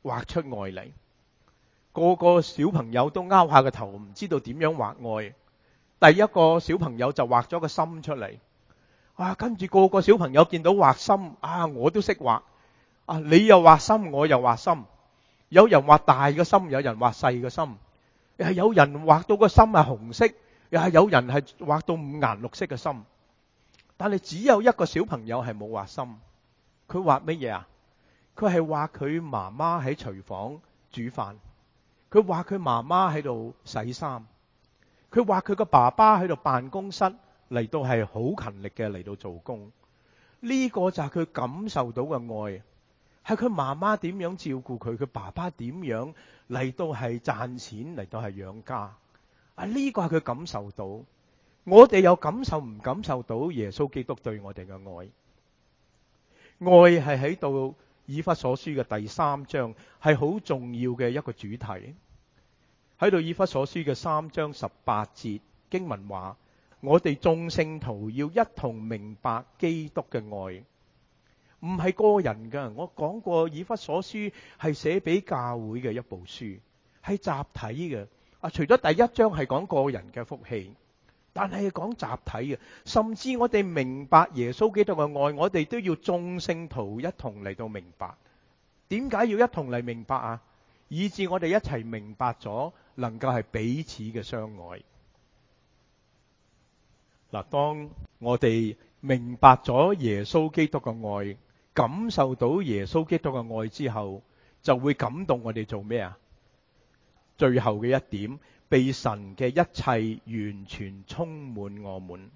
畫出愛嚟。個個小朋友都拗下個頭，唔知道點樣畫愛。第一個小朋友就畫咗個心出嚟，啊，跟住個個小朋友見到畫心，啊，我都識畫，啊，你又畫心，我又畫心，有人畫大嘅心，有人畫細嘅心，又係有人畫到個心係紅色，又係有人係畫到五顏六色嘅心，但係只有一個小朋友係冇畫心，佢畫乜嘢啊？佢係畫佢媽媽喺廚房煮飯，佢畫佢媽媽喺度洗衫，佢畫佢個爸爸喺度辦公室嚟到係好勤力嘅嚟到做工。呢個就係佢感受到嘅愛，係佢媽媽點樣照顧佢，佢爸爸點樣嚟到係賺錢嚟到係養家。啊，呢個係佢感受到。我哋有感受唔感受到耶穌基督對我哋嘅愛？愛係喺度以弗所書嘅第三章係好重要嘅一個主題。喺度以弗所書嘅三章十八節經文話，我哋眾聖徒要一同明白基督嘅愛，唔係個人噶。我講過以弗所書係寫俾教會嘅一部書，係集體嘅。啊，除咗第一章係講個人嘅福氣，但係講集體嘅，甚至我哋明白耶穌基督嘅愛，我哋都要眾聖徒一同嚟到明白。點解要一同嚟明白啊？以致我哋一齊明白咗，能夠係彼此嘅相愛。嗱，當我哋明白咗耶穌基督嘅愛，感受到耶穌基督嘅愛之後，就會感動我哋做咩啊？最後嘅一點，被神嘅一切完全充滿我們。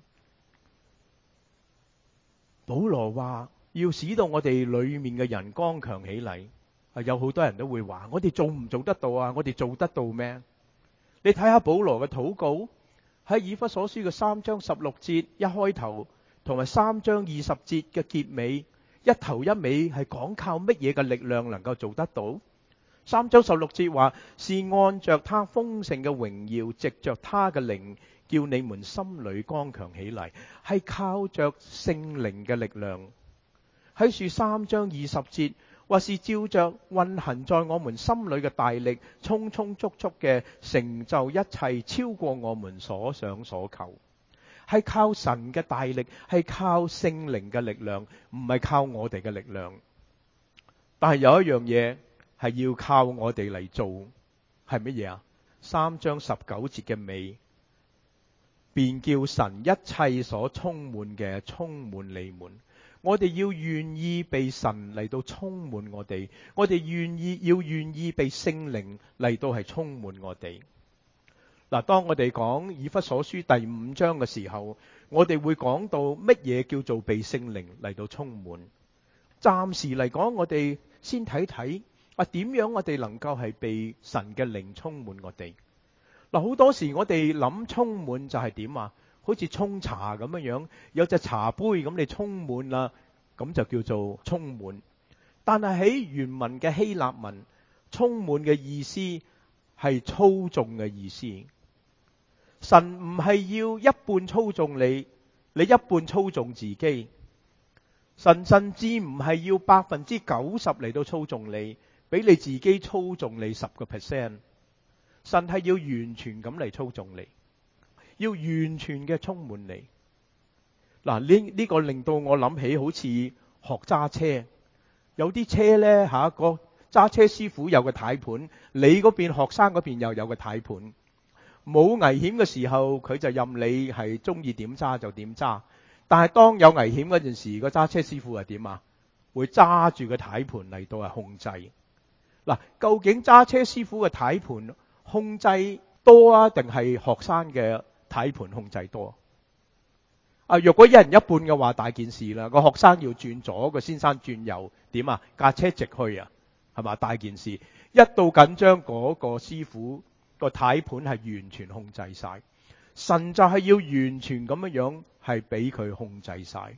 保羅話要使到我哋裏面嘅人剛強起嚟。有好多人都會話，我哋做唔做得到啊？我哋做得到咩？你睇下保羅嘅禱告，喺以弗所書嘅三章十六節一開頭，同埋三章二十節嘅結尾，一頭一尾係講靠乜嘢嘅力量能夠做得到？三章十六節話，是按着他豐盛嘅榮耀，藉着他嘅靈，叫你們心裏剛強起嚟，係靠着聖靈嘅力量。喺書三章二十節，或是照着運行在我們心裏嘅大力，充充足足嘅成就一切，超過我們所想所求。係靠神嘅大力，係靠聖靈嘅力量，唔係靠我哋嘅力量。但係有一樣嘢係要靠我哋嚟做，係乜嘢啊？三章十九節嘅尾，便叫神一切所充滿嘅充滿你們。我哋要願意被神嚟到充滿我哋，我哋願意要願意被聖靈嚟到係充滿我哋。嗱，當我哋講以弗所書第五章嘅時候，我哋會講到乜嘢叫做被聖靈嚟到充滿。暫時嚟講，我哋先睇睇啊，點樣我哋能夠係被神嘅靈充滿我哋。嗱，好多時我哋諗充滿就係點啊？好似沖茶咁樣樣，有隻茶杯咁你充滿啦，咁就叫做充滿。但係喺原文嘅希臘文，充滿嘅意思係操縱嘅意思。神唔係要一半操縱你，你一半操縱自己。神甚至唔係要百分之九十嚟到操縱你，俾你自己操縱你十個 percent。神係要完全咁嚟操縱你。要完全嘅充滿你。嗱，呢呢個令到我諗起好似學揸車，有啲車呢，吓個揸車師傅有個軚盤，你嗰邊學生嗰邊又有個軚盤。冇危險嘅時候，佢就任你係中意點揸就點揸。但係當有危險嗰陣時，個揸車師傅係點啊？會揸住個軚盤嚟到係控制。嗱，究竟揸車師傅嘅軚盤控制多啊，定係學生嘅軚盤控制多啊？若果一人一半嘅話，大件事啦。個學生要轉左，個先生轉右，點啊？架車直去啊，係嘛？大件事。一到緊張，嗰個師傅個軚盤係完全控制晒。神就係要完全咁樣樣，係俾佢控制晒。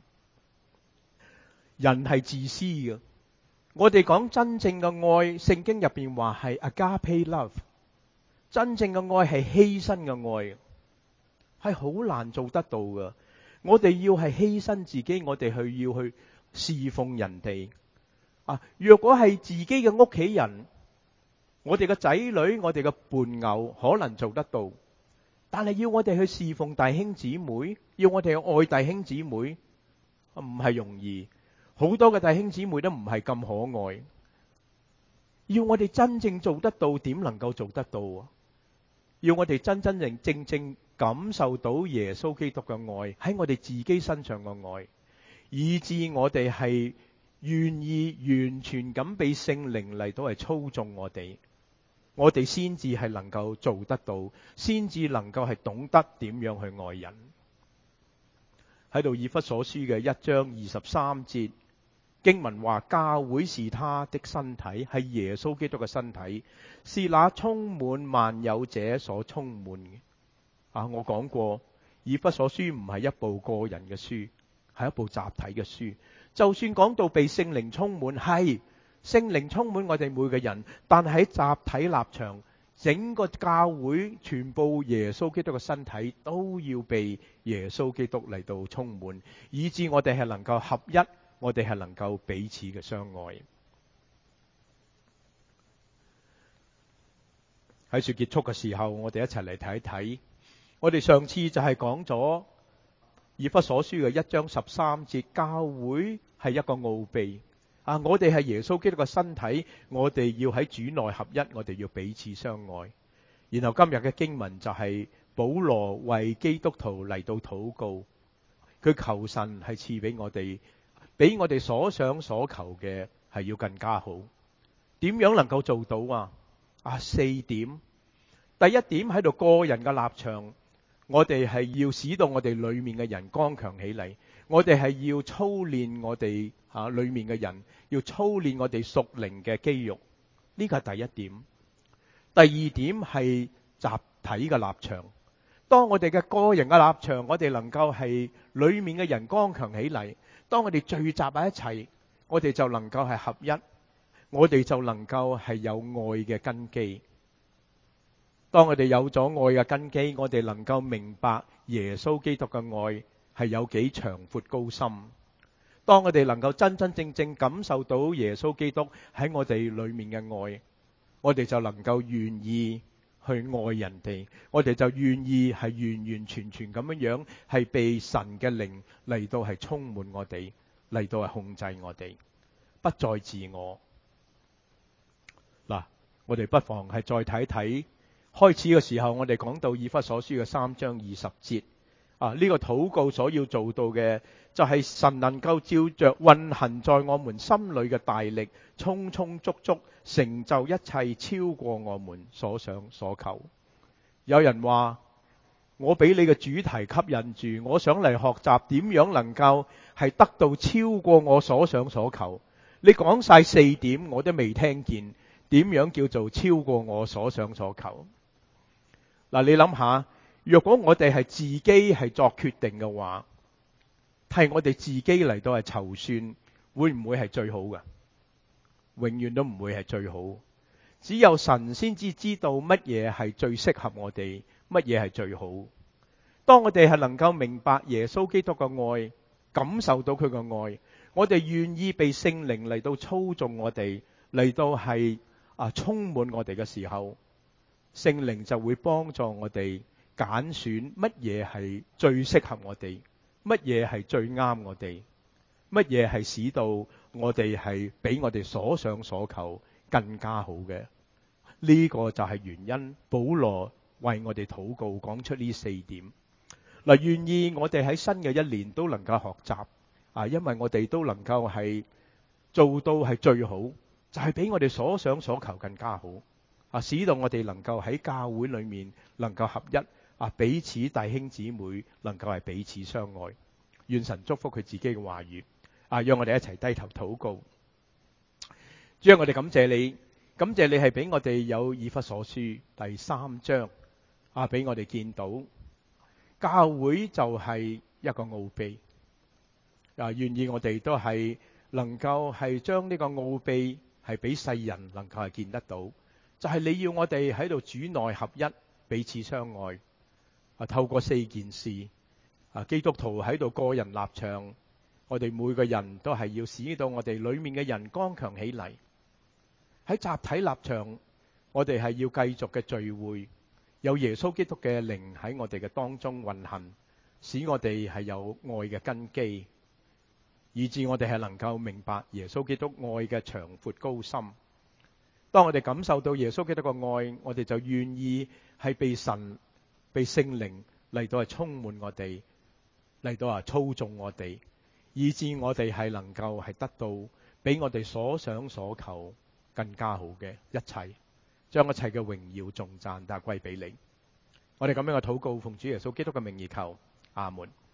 人係自私嘅。我哋講真正嘅愛，聖經入邊話係 agape love， 真正嘅愛係犧牲嘅愛。係好難做得到㗎。我哋要係犧牲自己，我哋去要去侍奉人哋啊。若果係自己嘅屋企人， 我哋嘅仔女，我哋嘅伴偶可能做得到，但係要我哋去侍奉弟兄姊妹，要我哋去愛弟兄姊妹，唔係容易。好多嘅弟兄姊妹都唔係咁可愛。要我哋真正做得到，點能夠做得到啊？要我哋真真正正正感受到耶穌基督嘅愛喺我哋自己身上嘅愛，以致我哋係願意完全咁被聖靈嚟到係操縱我哋，我哋先至係能夠做得到，先至能夠係懂得點樣去愛人。喺度以弗所書嘅一章二十三節經文話，教會是他的身體，係耶穌基督嘅身體，是那充滿萬有者所充滿嘅。啊，我講過，以弗所書唔係一部個人嘅書，係一部集體嘅書。就算講到被聖靈充滿，係聖靈充滿我哋每個人，但係喺集體立場，整個教會全部耶穌基督嘅身體都要被耶穌基督嚟到充滿，以致我哋係能夠合一，我哋係能夠彼此嘅相愛。喺說結束嘅時候，我哋一齊嚟睇一睇。我哋上次就係講咗以弗所書嘅一章十三節，教會係一個奧秘啊！我哋係耶穌基督嘅身體，我哋要喺主內合一，我哋要彼此相愛。然後今日嘅經文就係保羅為基督徒嚟到禱告，佢求神係賜俾我哋，比我哋所想所求嘅係要更加好。點樣能夠做到啊？啊，四點。第一點喺度個人嘅立場，我哋係要使到我哋裏面嘅人剛強起嚟，我哋係要操練我哋吓裏面嘅人，要操練我哋屬靈嘅肌肉。呢個係第一點。第二點係集體嘅立場。當我哋嘅個人嘅立場，我哋能夠係裏面嘅人剛強起嚟，當我哋聚集喺一齊，我哋就能夠係合一，我哋就能夠係有愛嘅根基。當我哋有咗愛嘅根基，我哋能夠明白耶穌基督嘅愛係有幾長闊高深。當我哋能夠真真正正感受到耶穌基督喺我哋裏面嘅愛，我哋就能夠願意去愛人哋，我哋就願意係完完全全咁樣樣係被神嘅靈嚟到係充滿我哋，嚟到係控制我哋，不再自我。嗱，我哋不妨係再睇睇。開始嘅時候，我哋講到以弗所書嘅三章二十節啊，呢個禱告所要做到嘅就係神能夠照着運行在我們心裏嘅大力，充充足足成就一切，超過我們所想所求。有人話，我俾你嘅主題吸引住，我想嚟學習點樣能夠係得到超過我所想所求。你講晒四點，我都未聽見點樣叫做超過我所想所求。嗱，你諗下，若果我哋係自己係作決定嘅話，係我哋自己嚟到係籌算，會唔會係最好嘅？永遠都唔會係最好。只有神先至知道乜嘢係最適合我哋，乜嘢係最好。當我哋係能夠明白耶穌基督嘅愛，感受到佢嘅愛，我哋願意被聖靈嚟到操縱我哋，嚟到係啊充滿我哋嘅時候，聖靈就會幫助我哋揀選乜嘢係最適合我哋，乜嘢係最啱我哋，乜嘢係使到我哋係比我哋所想所求更加好嘅。呢個就係原因，保羅為我哋禱告，講出呢四點。嗱，願意我哋喺新嘅一年都能夠學習啊，因為我哋都能夠係做到係最好，就係比我哋所想所求更加好。啊！使到我哋能夠喺教會裏面能夠合一啊，彼此弟兄姊妹能夠係彼此相愛。願神祝福佢自己嘅話語啊！讓我哋一齊低頭禱告。主啊，我哋感謝你，感謝你係俾我哋有以弗所書第三章啊，俾我哋見到教會就係一個奧秘啊！願意我哋都係能夠係將呢個奧秘係俾世人能夠係見得到。就係你要我哋喺度主內合一，彼此相愛啊！透過四件事啊，基督徒喺度個人立場，我哋每個人都係要使到我哋裏面嘅人剛強起嚟。喺集體立場， 我哋係要繼續嘅聚會，有耶穌基督嘅靈喺我哋嘅當中運行，使我哋係有愛嘅根基，以致我哋係能夠明白耶穌基督愛嘅長闊高深。當我哋感受到耶穌基督嘅愛，我哋就願意係被神、被聖靈嚟到係充滿我哋，嚟到啊操縱我哋，以致我哋係能夠係得到比我哋所想所求更加好嘅一切，將一切嘅榮耀頌讚都係歸俾你。我哋咁樣嘅禱告，奉主耶穌基督嘅名而求，阿門。